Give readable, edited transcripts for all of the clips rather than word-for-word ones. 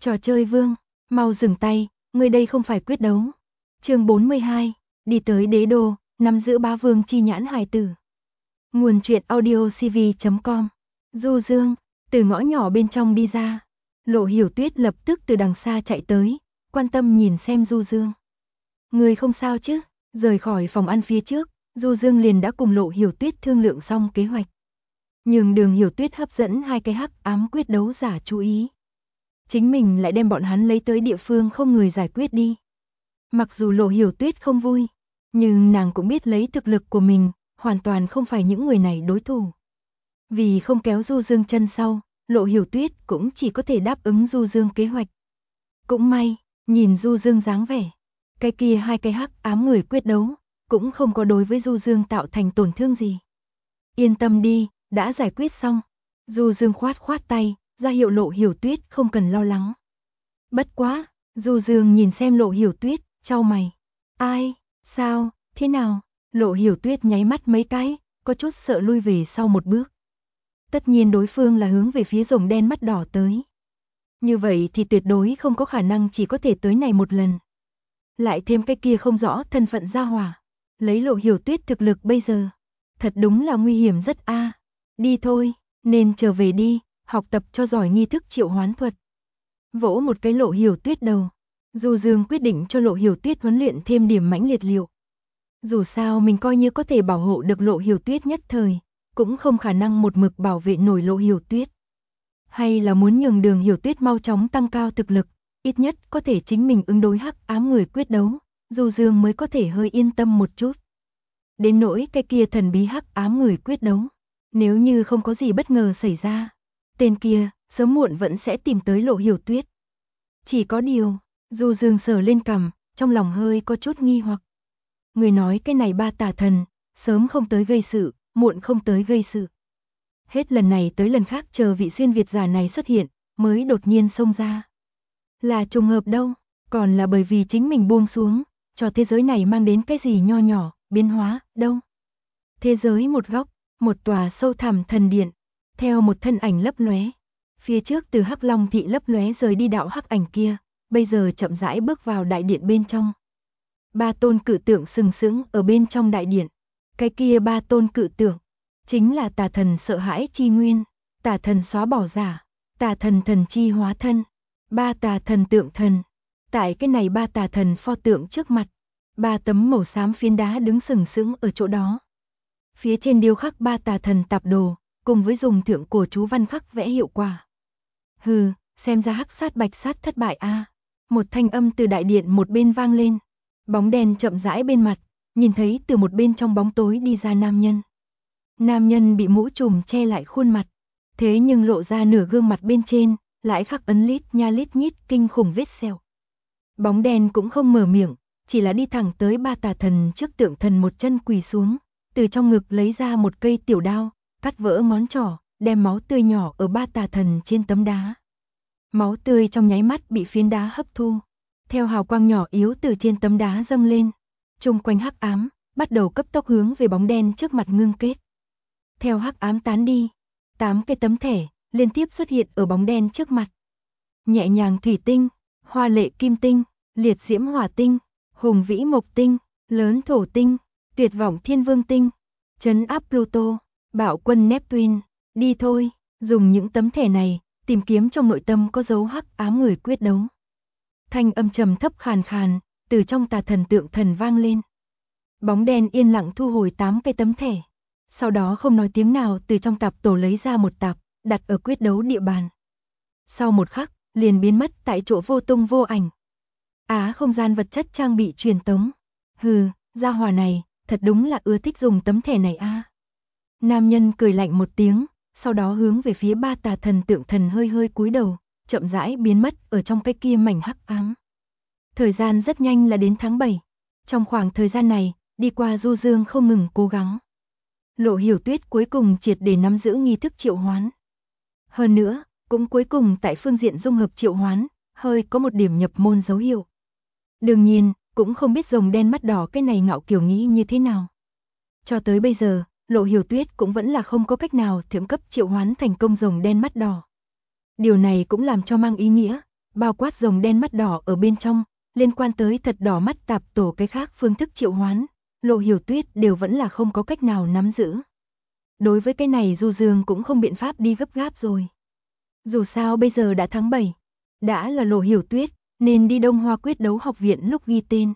Trò chơi vương, mau dừng tay, người đây không phải quyết đấu. Chương 42, đi tới đế đô, nắm giữ bá vương chi nhãn hài tử. Nguồn truyện audiocv.com. Du Dương, từ ngõ nhỏ bên trong đi ra. Lộ Hiểu Tuyết lập tức từ đằng xa chạy tới, quan tâm nhìn xem Du Dương. Người không sao chứ? Rời khỏi phòng ăn phía trước, Du Dương liền đã cùng Lộ Hiểu Tuyết thương lượng xong kế hoạch. Nhưng Đường Hiểu Tuyết hấp dẫn hai cái hắc ám quyết đấu giả chú ý. Chính mình lại đem bọn hắn lấy tới địa phương không người giải quyết đi. Mặc dù Lộ Hiểu Tuyết không vui, nhưng nàng cũng biết lấy thực lực của mình, hoàn toàn không phải những người này đối thủ. Vì không kéo Du Dương chân sau, Lộ Hiểu Tuyết cũng chỉ có thể đáp ứng Du Dương kế hoạch. Cũng may, nhìn Du Dương dáng vẻ, cái kia hai cái hắc ám người quyết đấu, cũng không có đối với Du Dương tạo thành tổn thương gì. Yên tâm đi, đã giải quyết xong. Du Dương khoát khoát tay, ra hiệu Lộ Hiểu Tuyết không cần lo lắng. Bất quá, Du Dương nhìn xem Lộ Hiểu Tuyết, chau mày. Ai, sao, thế nào? Lộ Hiểu Tuyết nháy mắt mấy cái, có chút sợ lui về sau một bước. Tất nhiên đối phương là hướng về phía rồng đen mắt đỏ tới. Như vậy thì tuyệt đối không có khả năng chỉ có thể tới này một lần. Lại thêm cái kia không rõ thân phận gia hỏa. Lấy Lộ Hiểu Tuyết thực lực bây giờ, thật đúng là nguy hiểm rất a. Đi thôi, nên trở về đi, học tập cho giỏi nghi thức triệu hoán thuật. Vỗ một cái Lộ Hiểu Tuyết đầu. Du Dương quyết định cho Lộ Hiểu Tuyết huấn luyện thêm điểm mãnh liệt liệu. Dù sao mình coi như có thể bảo hộ được Lộ Hiểu Tuyết nhất thời, cũng không khả năng một mực bảo vệ nổi Lộ Hiểu Tuyết. Hay là muốn nhường Đường Hiểu Tuyết mau chóng tăng cao thực lực, ít nhất có thể chính mình ứng đối hắc ám người quyết đấu, Du Dương mới có thể hơi yên tâm một chút. Đến nỗi cái kia thần bí hắc ám người quyết đấu, nếu như không có gì bất ngờ xảy ra, tên kia sớm muộn vẫn sẽ tìm tới Lộ Hiểu Tuyết. Chỉ có điều, Du Dương sờ lên cằm, trong lòng hơi có chút nghi hoặc. Người nói cái này ba tà thần, sớm không tới gây sự, muộn không tới gây sự. Hết lần này tới lần khác chờ vị xuyên Việt giả này xuất hiện, mới đột nhiên xông ra. Là trùng hợp đâu, còn là bởi vì chính mình buông xuống, cho thế giới này mang đến cái gì nho nhỏ, biến hóa, đâu. Thế giới một góc, một tòa sâu thẳm thần điện, theo một thân ảnh lấp lóe. Phía trước từ Hắc Long thị lấp lóe rời đi đạo hắc ảnh kia, bây giờ chậm rãi bước vào đại điện bên trong. Ba tôn cự tượng sừng sững ở bên trong đại điện. Cái kia ba tôn cự tượng, chính là tà thần sợ hãi chi nguyên, tà thần xóa bỏ giả, tà thần thần chi hóa thân, ba tà thần tượng thần. Tại cái này ba tà thần pho tượng trước mặt, ba tấm màu xám phiến đá đứng sừng sững ở chỗ đó. Phía trên điêu khắc ba tà thần tạp đồ, cùng với dùng thượng cổ chú văn khắc vẽ hiệu quả. Hừ, xem ra hắc sát bạch sát thất bại a. Một thanh âm từ đại điện một bên vang lên. Bóng đen chậm rãi bên mặt, nhìn thấy từ một bên trong bóng tối đi ra nam nhân. Nam nhân bị mũ trùm che lại khuôn mặt, thế nhưng lộ ra nửa gương mặt bên trên, lại khắc ấn lít nha lít nhít kinh khủng vết sẹo. Bóng đen cũng không mở miệng, chỉ là đi thẳng tới ba tà thần trước tượng thần một chân quỳ xuống, từ trong ngực lấy ra một cây tiểu đao, cắt vỡ ngón trỏ, đem máu tươi nhỏ ở ba tà thần trên tấm đá. Máu tươi trong nháy mắt bị phiến đá hấp thu, theo hào quang nhỏ yếu từ trên tấm đá dâng lên, chung quanh hắc ám bắt đầu cấp tốc hướng về bóng đen trước mặt ngưng kết. Theo hắc ám tán đi, 8 cái tấm thẻ liên tiếp xuất hiện ở bóng đen trước mặt. Nhẹ nhàng thủy tinh, hoa lệ kim tinh, liệt diễm hỏa tinh, hùng vĩ mộc tinh, lớn thổ tinh, tuyệt vọng thiên vương tinh, trấn áp Pluto, bạo quân Neptune. Đi thôi, dùng những tấm thẻ này tìm kiếm trong nội tâm có dấu hắc ám người quyết đấu. Thanh âm trầm thấp khàn khàn từ trong tà thần tượng thần vang lên. Bóng đen yên lặng thu hồi 8 cái tấm thẻ, sau đó không nói tiếng nào từ trong tạp tổ lấy ra một tạp, đặt ở quyết đấu địa bàn. Sau một khắc, liền biến mất tại chỗ vô tung vô ảnh. Không gian vật chất trang bị truyền tống. Hừ, gia hỏa này, thật đúng là ưa thích dùng tấm thẻ này a. Nam nhân cười lạnh một tiếng, sau đó hướng về phía ba tà thần tượng thần hơi hơi cúi đầu, chậm rãi biến mất ở trong cái kia mảnh hắc ám. Thời gian rất nhanh là đến tháng 7. Trong khoảng thời gian này, đi qua Du Dương không ngừng cố gắng. Lộ Hiểu Tuyết cuối cùng triệt để nắm giữ nghi thức triệu hoán. Hơn nữa, cũng cuối cùng tại phương diện dung hợp triệu hoán, hơi có một điểm nhập môn dấu hiệu. Đương nhiên, cũng không biết rồng đen mắt đỏ cái này ngạo kiều nghĩ như thế nào. Cho tới bây giờ, Lộ Hiểu Tuyết cũng vẫn là không có cách nào thượng cấp triệu hoán thành công rồng đen mắt đỏ. Điều này cũng làm cho mang ý nghĩa, bao quát rồng đen mắt đỏ ở bên trong, liên quan tới thật đỏ mắt tạp tổ cái khác phương thức triệu hoán, Lộ Hiểu Tuyết đều vẫn là không có cách nào nắm giữ. Đối với cái này Du Dương cũng không biện pháp đi gấp gáp rồi. Dù sao bây giờ đã tháng 7, đã là Lộ Hiểu Tuyết, nên đi Đông Hoa Quyết Đấu Học Viện lúc ghi tên.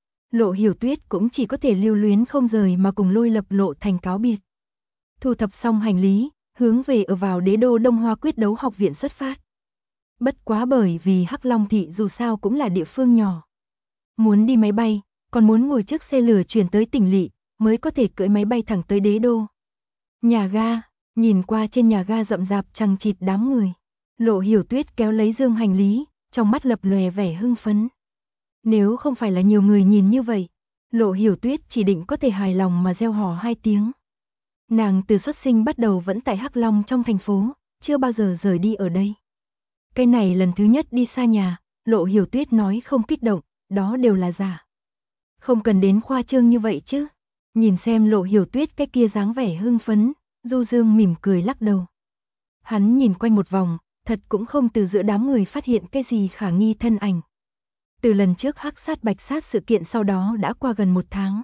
Lộ Hiểu Tuyết cũng chỉ có thể lưu luyến không rời mà cùng Lôi Lập Lộ Thành cáo biệt. Thu thập xong hành lý, hướng về ở vào đế đô Đông Hoa Quyết Đấu Học Viện xuất phát. Bất quá bởi vì Hắc Long Thị dù sao cũng là địa phương nhỏ. Muốn đi máy bay, còn muốn ngồi chiếc xe lửa chuyển tới tỉnh lỵ, mới có thể cưỡi máy bay thẳng tới đế đô. Nhà ga, nhìn qua trên nhà ga rậm rạp chằng chịt đám người. Lộ Hiểu Tuyết kéo lấy dương hành lý, trong mắt lập lòe vẻ hưng phấn. Nếu không phải là nhiều người nhìn như vậy, Lộ Hiểu Tuyết chỉ định có thể hài lòng mà reo hò 2 tiếng. Nàng từ xuất sinh bắt đầu vẫn tại Hắc Long trong thành phố, chưa bao giờ rời đi ở đây. Cái này lần thứ nhất đi xa nhà, Lộ Hiểu Tuyết nói không kích động, đó đều là giả. Không cần đến khoa trương như vậy chứ. Nhìn xem Lộ Hiểu Tuyết cái kia dáng vẻ hưng phấn, Du Dương mỉm cười lắc đầu. Hắn nhìn quanh một vòng, thật cũng không từ giữa đám người phát hiện cái gì khả nghi thân ảnh. Từ lần trước Hắc Sát Bạch Sát sự kiện sau đó đã qua gần 1 tháng.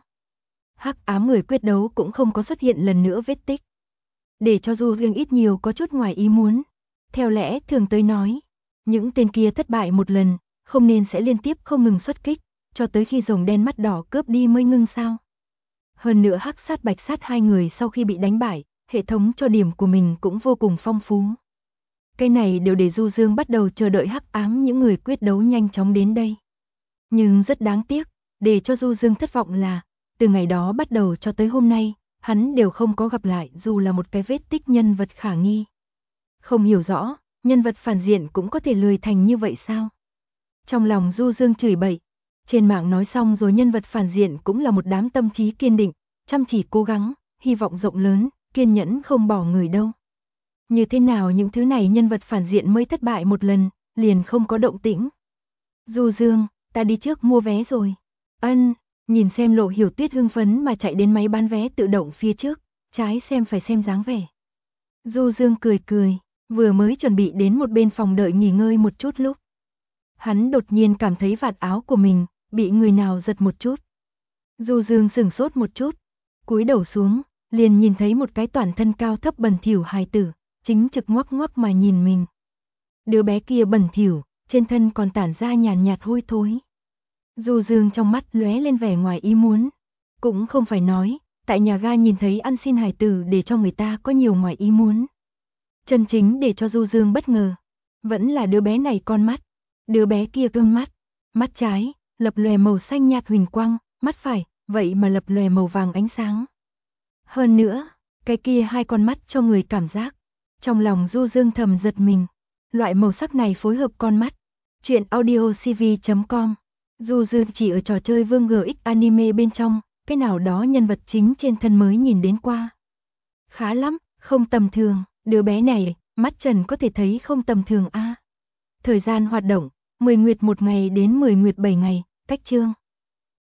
Hắc ám người quyết đấu cũng không có xuất hiện lần nữa vết tích. Để cho Du Dương ít nhiều có chút ngoài ý muốn. Theo lẽ thường tới nói, những tên kia thất bại một lần, không nên sẽ liên tiếp không ngừng xuất kích, cho tới khi rồng đen mắt đỏ cướp đi mới ngưng sao. Hơn nữa Hắc Sát Bạch Sát hai người sau khi bị đánh bại, hệ thống cho điểm của mình cũng vô cùng phong phú. Cái này đều để Du Dương bắt đầu chờ đợi hắc ám những người quyết đấu nhanh chóng đến đây. Nhưng rất đáng tiếc, để cho Du Dương thất vọng là, từ ngày đó bắt đầu cho tới hôm nay, hắn đều không có gặp lại dù là một cái vết tích nhân vật khả nghi. Không hiểu rõ, nhân vật phản diện cũng có thể lười thành như vậy sao? Trong lòng Du Dương chửi bậy, trên mạng nói xong rồi nhân vật phản diện cũng là một đám tâm trí kiên định, chăm chỉ cố gắng, hy vọng rộng lớn, kiên nhẫn không bỏ người đâu. Như thế nào những thứ này nhân vật phản diện mới thất bại một lần, liền không có động tĩnh. Du Dương, ta đi trước mua vé rồi. Ân, nhìn xem Lộ Hiểu Tuyết hưng phấn mà chạy đến máy bán vé tự động phía trước, trái xem phải xem dáng vẻ. Du Dương cười cười, vừa mới chuẩn bị đến một bên phòng đợi nghỉ ngơi một chút lúc. Hắn đột nhiên cảm thấy vạt áo của mình bị người nào giật một chút. Du Dương sửng sốt một chút, cúi đầu xuống, liền nhìn thấy một cái toàn thân cao thấp bẩn thỉu hài tử, chính trực ngoắc ngoắc mà nhìn mình. Đứa bé kia bẩn thỉu, trên thân còn tản ra nhàn nhạt hôi thối. Du Dương trong mắt lóe lên vẻ ngoài ý muốn. Cũng không phải nói, tại nhà ga nhìn thấy ăn xin hài tử để cho người ta có nhiều ngoài ý muốn. Chân chính để cho Du Dương bất ngờ, vẫn là đứa bé này con mắt. Đứa bé kia con mắt, mắt trái, lập lòe màu xanh nhạt huỳnh quang, mắt phải, vậy mà lập lòe màu vàng ánh sáng. Hơn nữa, cái kia hai con mắt cho người cảm giác. Trong lòng Du Dương thầm giật mình, loại màu sắc này phối hợp con mắt. Chuyện audiocv.com. Du Dương chỉ ở trò chơi Vương GX anime bên trong, cái nào đó nhân vật chính trên thân mới nhìn đến qua. Khá lắm, không tầm thường, đứa bé này, mắt trần có thể thấy không tầm thường a. Thời gian hoạt động, 10 nguyệt 1 ngày đến 10 nguyệt 7 ngày, cách chương.